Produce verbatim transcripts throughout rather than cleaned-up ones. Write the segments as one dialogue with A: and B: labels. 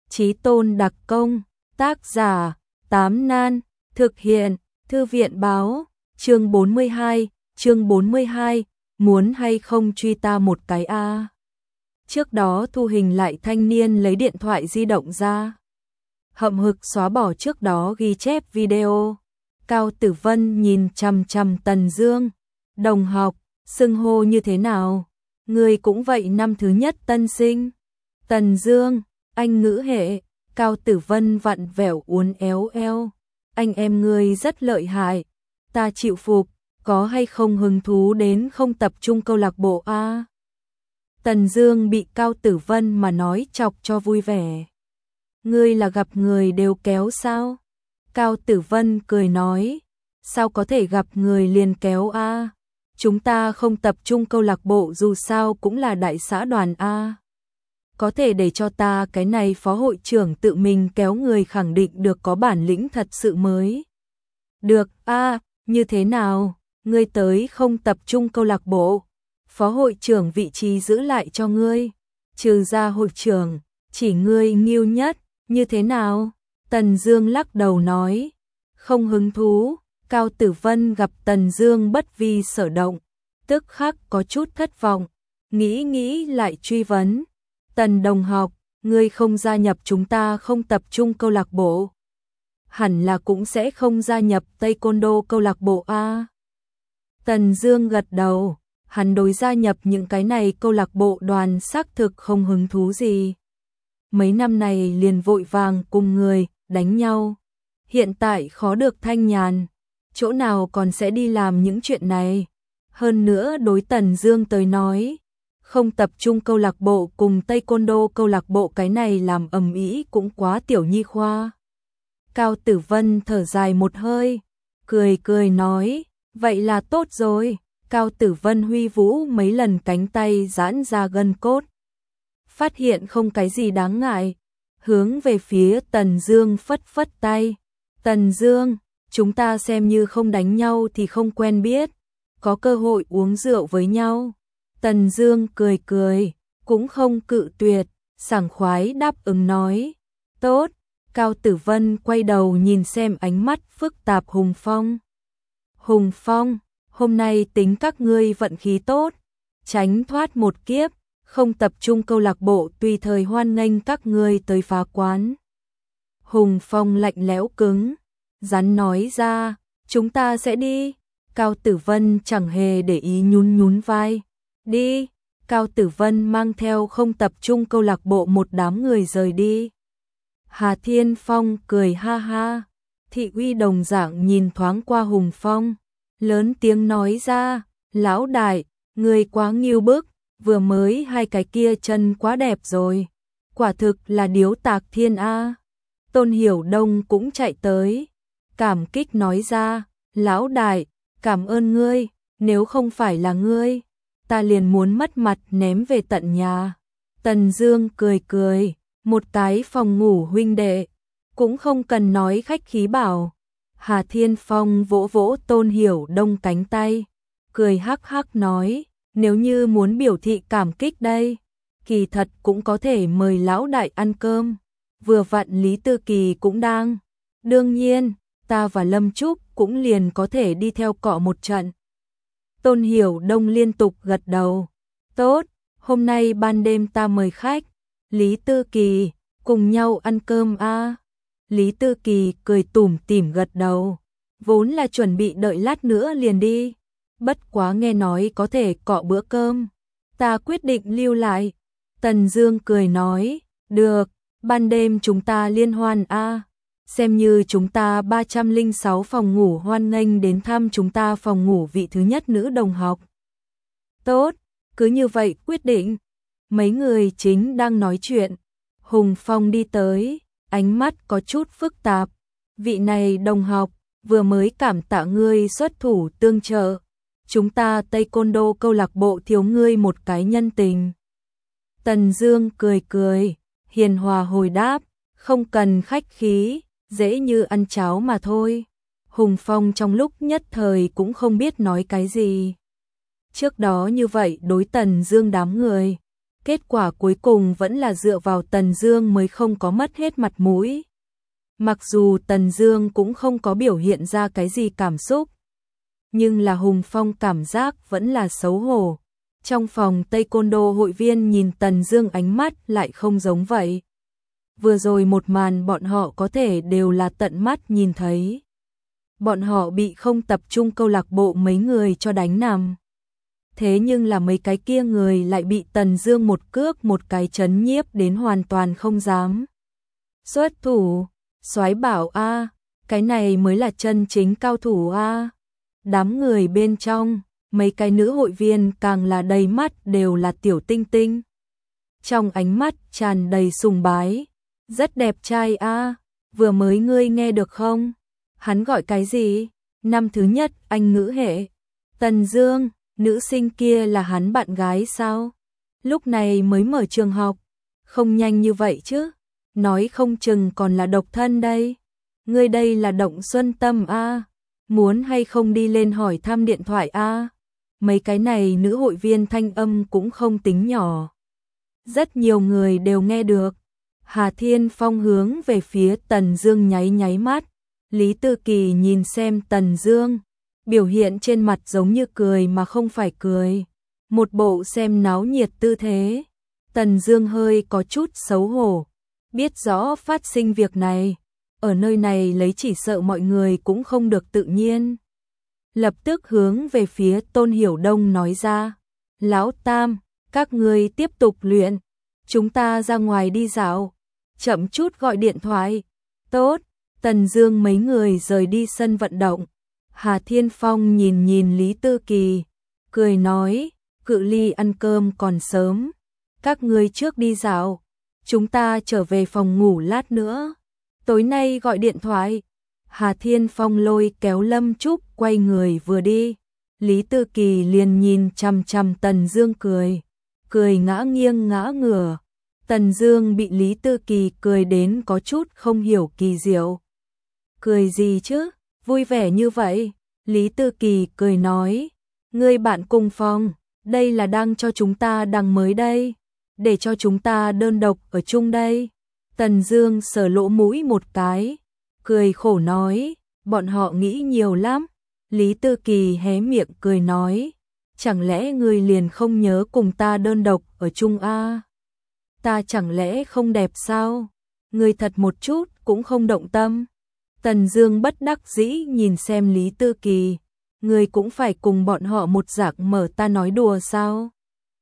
A: Chí tôn đặc công, tác giả, Tám Nan, thực hiện, Thư viện báo, chương bốn mươi hai, chương bốn mươi hai, muốn hay không truy ta một cái a. Trước đó thu hình lại thanh niên lấy điện thoại di động ra. Hậm hực xóa bỏ trước đó ghi chép video. Cao Tử Vân nhìn chằm chằm Tần Dương, đồng học, xưng hô như thế nào? Người cũng vậy năm thứ nhất tân sinh. Tần Dương, anh ngữ hệ. Cao Tử Vân vặn vẹo uốn éo eo. Anh em ngươi rất lợi hại, ta chịu phục, có hay không hứng thú đến không tập trung câu lạc bộ a? Tần Dương bị Cao Tử Vân mà nói chọc cho vui vẻ. Ngươi là gặp người đều kéo sao? Cao Tử Vân cười nói, sao có thể gặp người liền kéo a? Chúng ta không tập trung câu lạc bộ dù sao cũng là đại xã đoàn a. Có thể để cho ta cái này phó hội trưởng tự mình kéo người khẳng định được có bản lĩnh thật sự mới. Được a, như thế nào? Ngươi tới không tập trung câu lạc bộ, phó hội trưởng vị trí giữ lại cho ngươi, trừ ra hội trưởng, chỉ ngươi nghiêu nhất, như thế nào? Tần Dương lắc đầu nói, không hứng thú. Cao Tử Vân gặp Tần Dương bất vi sở động, tức khắc có chút thất vọng, nghĩ nghĩ lại truy vấn, Tần đồng học, ngươi không gia nhập chúng ta không tập trung câu lạc bộ, hẳn là cũng sẽ không gia nhập Taekwondo câu lạc bộ a. Tần Dương gật đầu, hắn đối gia nhập những cái này câu lạc bộ đoàn xác thực không hứng thú gì. Mấy năm này liền vội vàng cùng người đánh nhau, hiện tại khó được thanh nhàn, chỗ nào còn sẽ đi làm những chuyện này. Hơn nữa đối Tần Dương tới nói, không tập trung câu lạc bộ cùng Taekwondo câu lạc bộ cái này làm ầm ĩ cũng quá tiểu nhi khoa. Cao Tử Vân thở dài một hơi, cười cười nói, vậy là tốt rồi. Cao Tử Vân huy vũ mấy lần cánh tay giãn ra gân cốt, phát hiện không cái gì đáng ngại, hướng về phía Tần Dương phất phất tay. Tần Dương, chúng ta xem như không đánh nhau thì không quen biết, có cơ hội uống rượu với nhau. Tần Dương cười cười, cũng không cự tuyệt, sảng khoái đáp ứng nói, tốt. Cao Tử Vân quay đầu nhìn xem ánh mắt phức tạp Hùng Phong. Hùng Phong, hôm nay tính các ngươi vận khí tốt, tránh thoát một kiếp, không tập trung câu lạc bộ tùy thời hoan nghênh các ngươi tới phá quán. Hùng Phong lạnh lẽo cứng, rắn nói ra, chúng ta sẽ đi. Cao Tử Vân chẳng hề để ý nhún nhún vai, đi. Cao Tử Vân mang theo không tập trung câu lạc bộ một đám người rời đi. Hà Thiên Phong cười ha ha, Thị Uy đồng dạng nhìn thoáng qua Hùng Phong, lớn tiếng nói ra, lão đại, người quá nghiêu bức, vừa mới hai cái kia chân quá đẹp rồi, quả thực là điếu tạc thiên a. Tôn Hiểu Đông cũng chạy tới, cảm kích nói ra, lão đại, cảm ơn ngươi, nếu không phải là ngươi, ta liền muốn mất mặt ném về tận nhà. Tần Dương cười cười, một cái phòng ngủ huynh đệ, cũng không cần nói khách khí bảo. Hà Thiên Phong vỗ vỗ Tôn Hiểu Đông cánh tay, cười hắc hắc nói, nếu như muốn biểu thị cảm kích đây, kỳ thật cũng có thể mời lão đại ăn cơm, vừa vặn Lý Tư Kỳ cũng đang. Đương nhiên, ta và Lâm Trúc cũng liền có thể đi theo cọ một trận. Tôn Hiểu Đông liên tục gật đầu, tốt, hôm nay ban đêm ta mời khách, Lý Tư Kỳ, cùng nhau ăn cơm a. Lý Tư Kỳ cười tủm tỉm gật đầu, vốn là chuẩn bị đợi lát nữa liền đi, bất quá nghe nói có thể cọ bữa cơm, ta quyết định lưu lại. Tần Dương cười nói, được, ban đêm chúng ta liên hoan a, xem như chúng ta ba trăm lẻ sáu phòng ngủ hoan nghênh đến thăm chúng ta phòng ngủ vị thứ nhất nữ đồng học. Tốt, cứ như vậy quyết định. Mấy người chính đang nói chuyện, Hùng Phong đi tới, ánh mắt có chút phức tạp, vị này đồng học, vừa mới cảm tạ ngươi xuất thủ tương trợ, chúng ta Taekwondo câu lạc bộ thiếu ngươi một cái nhân tình. Tần Dương cười cười, hiền hòa hồi đáp, không cần khách khí, dễ như ăn cháo mà thôi. Hùng Phong trong lúc nhất thời cũng không biết nói cái gì. Trước đó như vậy đối Tần Dương đám người, Kết quả cuối cùng vẫn là dựa vào Tần Dương mới không có mất hết mặt mũi. Mặc dù Tần Dương cũng không có biểu hiện ra cái gì cảm xúc, nhưng là Hùng Phong cảm giác vẫn là xấu hổ. Trong phòng Taekwondo hội viên nhìn Tần Dương ánh mắt lại không giống vậy. Vừa rồi một màn bọn họ có thể đều là tận mắt nhìn thấy. Bọn họ bị không tập trung câu lạc bộ mấy người cho đánh nằm. Thế nhưng là mấy cái kia người lại bị Tần Dương một cước một cái chấn nhiếp đến hoàn toàn không dám xuất thủ. Soái bảo a, cái này mới là chân chính cao thủ a. Đám người bên trong, mấy cái nữ hội viên càng là đầy mắt đều là tiểu tinh tinh. Trong ánh mắt tràn đầy sùng bái, rất đẹp trai a, vừa mới ngươi nghe được không? Hắn gọi cái gì? Năm thứ nhất Anh ngữ hệ. Tần Dương, nữ sinh kia là hắn bạn gái sao? Lúc này mới mở trường học, không nhanh như vậy chứ, nói không chừng còn là độc thân đây. Ngươi đây là động xuân tâm a, muốn hay không đi lên hỏi thăm điện thoại a. Mấy cái này nữ hội viên thanh âm cũng không tính nhỏ. Rất nhiều người đều nghe được. Hà Thiên Phong hướng về phía Tần Dương nháy nháy mắt. Lý Tư Kỳ nhìn xem Tần Dương, biểu hiện trên mặt giống như cười mà không phải cười, một bộ xem náo nhiệt tư thế. Tần Dương hơi có chút xấu hổ, biết rõ phát sinh việc này, ở nơi này lấy chỉ sợ mọi người cũng không được tự nhiên. Lập tức hướng về phía Tôn Hiểu Đông nói ra, Lão Tam, các ngươi tiếp tục luyện, chúng ta ra ngoài đi dạo, chậm chút gọi điện thoại. Tốt. Tần Dương mấy người rời đi sân vận động. Hà Thiên Phong nhìn nhìn Lý Tư Kỳ, cười nói, cự ly ăn cơm còn sớm, các ngươi trước đi dạo, chúng ta trở về phòng ngủ lát nữa, tối nay gọi điện thoại. Hà Thiên Phong lôi kéo Lâm Trúc quay người vừa đi, Lý Tư Kỳ liền nhìn chằm chằm Tần Dương cười, cười ngã nghiêng ngã ngửa. Tần Dương bị Lý Tư Kỳ cười đến có chút không hiểu kỳ diệu. Cười gì chứ, vui vẻ như vậy. Lý Tư Kỳ cười nói, ngươi bạn cùng phòng, đây là đang cho chúng ta đăng mới đây, để cho chúng ta đơn độc ở chung đây. Tần Dương sờ lỗ mũi một cái, cười khổ nói, bọn họ nghĩ nhiều lắm. Lý Tư Kỳ hé miệng cười nói, chẳng lẽ ngươi liền không nhớ cùng ta đơn độc ở chung a? Ta chẳng lẽ không đẹp sao? Ngươi thật một chút cũng không động tâm. Tần Dương bất đắc dĩ nhìn xem Lý Tư Kỳ, ngươi cũng phải cùng bọn họ một dạng mở ta nói đùa sao?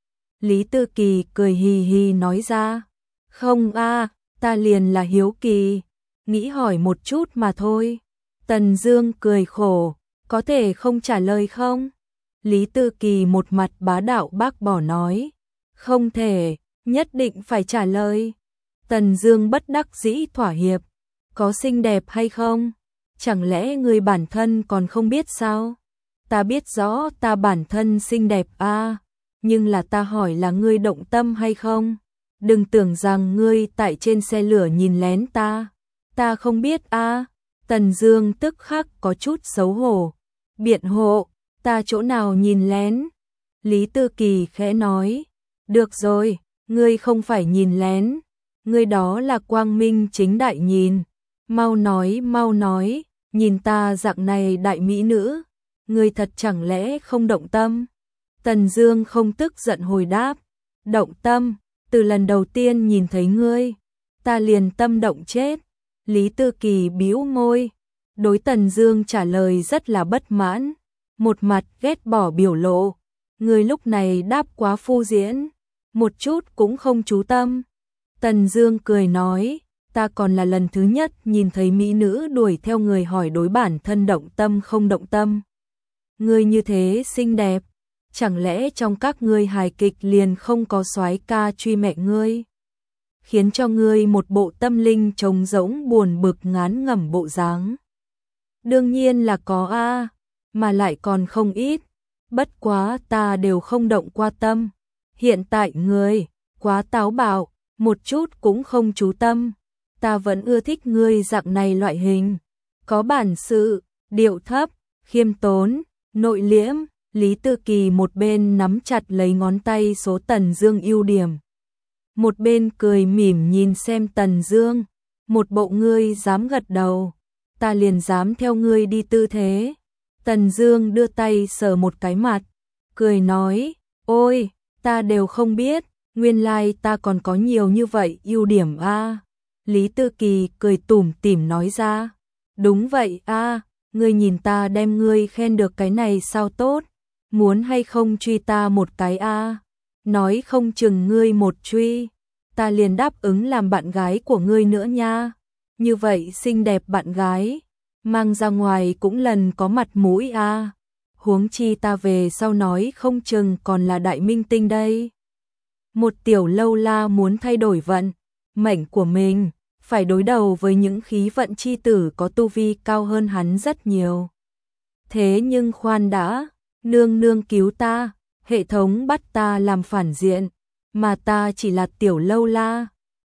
A: Lý Tư Kỳ cười hì hì nói ra, không a, ta liền là hiếu kỳ, nghĩ hỏi một chút mà thôi. Tần Dương cười khổ, có thể không trả lời không? Lý Tư Kỳ một mặt bá đạo bác bỏ nói, không thể, nhất định phải trả lời. Tần Dương bất đắc dĩ thỏa hiệp, có xinh đẹp hay không? Chẳng lẽ ngươi bản thân còn không biết sao? Ta biết rõ ta bản thân xinh đẹp a, à, nhưng là ta hỏi là ngươi động tâm hay không? Đừng tưởng rằng ngươi tại trên xe lửa nhìn lén ta. Ta không biết a. À. Tần Dương tức khắc có chút xấu hổ, biện hộ, ta chỗ nào nhìn lén? Lý Tư Kỳ khẽ nói, được rồi, ngươi không phải nhìn lén, ngươi đó là quang minh chính đại nhìn. Mau nói, mau nói, nhìn ta dạng này đại mỹ nữ, ngươi thật chẳng lẽ không động tâm? Tần Dương không tức giận hồi đáp, động tâm, từ lần đầu tiên nhìn thấy ngươi, ta liền tâm động chết. Lý Tư Kỳ bĩu môi, đối Tần Dương trả lời rất là bất mãn, một mặt ghét bỏ biểu lộ, ngươi lúc này đáp quá phu diễn, một chút cũng không chú tâm. Tần Dương cười nói, ta còn là lần thứ nhất nhìn thấy mỹ nữ đuổi theo người hỏi đối bản thân động tâm không động tâm. Ngươi như thế xinh đẹp, chẳng lẽ trong các ngươi hài kịch liền không có soái ca truy mẹ ngươi, khiến cho ngươi một bộ tâm linh trống rỗng buồn bực ngán ngẩm bộ dáng? Đương nhiên là có a, mà lại còn không ít, bất quá ta đều không động qua tâm. Hiện tại ngươi quá táo bạo, một chút cũng không chú tâm. Ta vẫn ưa thích ngươi dạng này loại hình, có bản sự, điệu thấp, khiêm tốn, nội liễm. Lý Tư Kỳ một bên nắm chặt lấy ngón tay số Tần Dương ưu điểm, một bên cười mỉm nhìn xem Tần Dương, một bộ ngươi dám gật đầu, ta liền dám theo ngươi đi tư thế. Tần Dương đưa tay sờ một cái mặt, cười nói, ôi, ta đều không biết, nguyên lai ta còn có nhiều như vậy ưu điểm a. Lý Tư Kỳ cười tủm tỉm nói ra, đúng vậy a, ngươi nhìn ta đem ngươi khen được cái này sao tốt, muốn hay không truy ta một cái a? Nói không chừng ngươi một truy, ta liền đáp ứng làm bạn gái của ngươi nữa nha. Như vậy xinh đẹp bạn gái, mang ra ngoài cũng lần có mặt mũi a. Huống chi ta về sau nói không chừng còn là đại minh tinh đây. Một tiểu lâu la muốn thay đổi vận mệnh của mình, phải đối đầu với những khí vận chi tử có tu vi cao hơn hắn rất nhiều. Thế nhưng khoan đã, nương nương cứu ta, hệ thống bắt ta làm phản diện, mà ta chỉ là tiểu lâu la,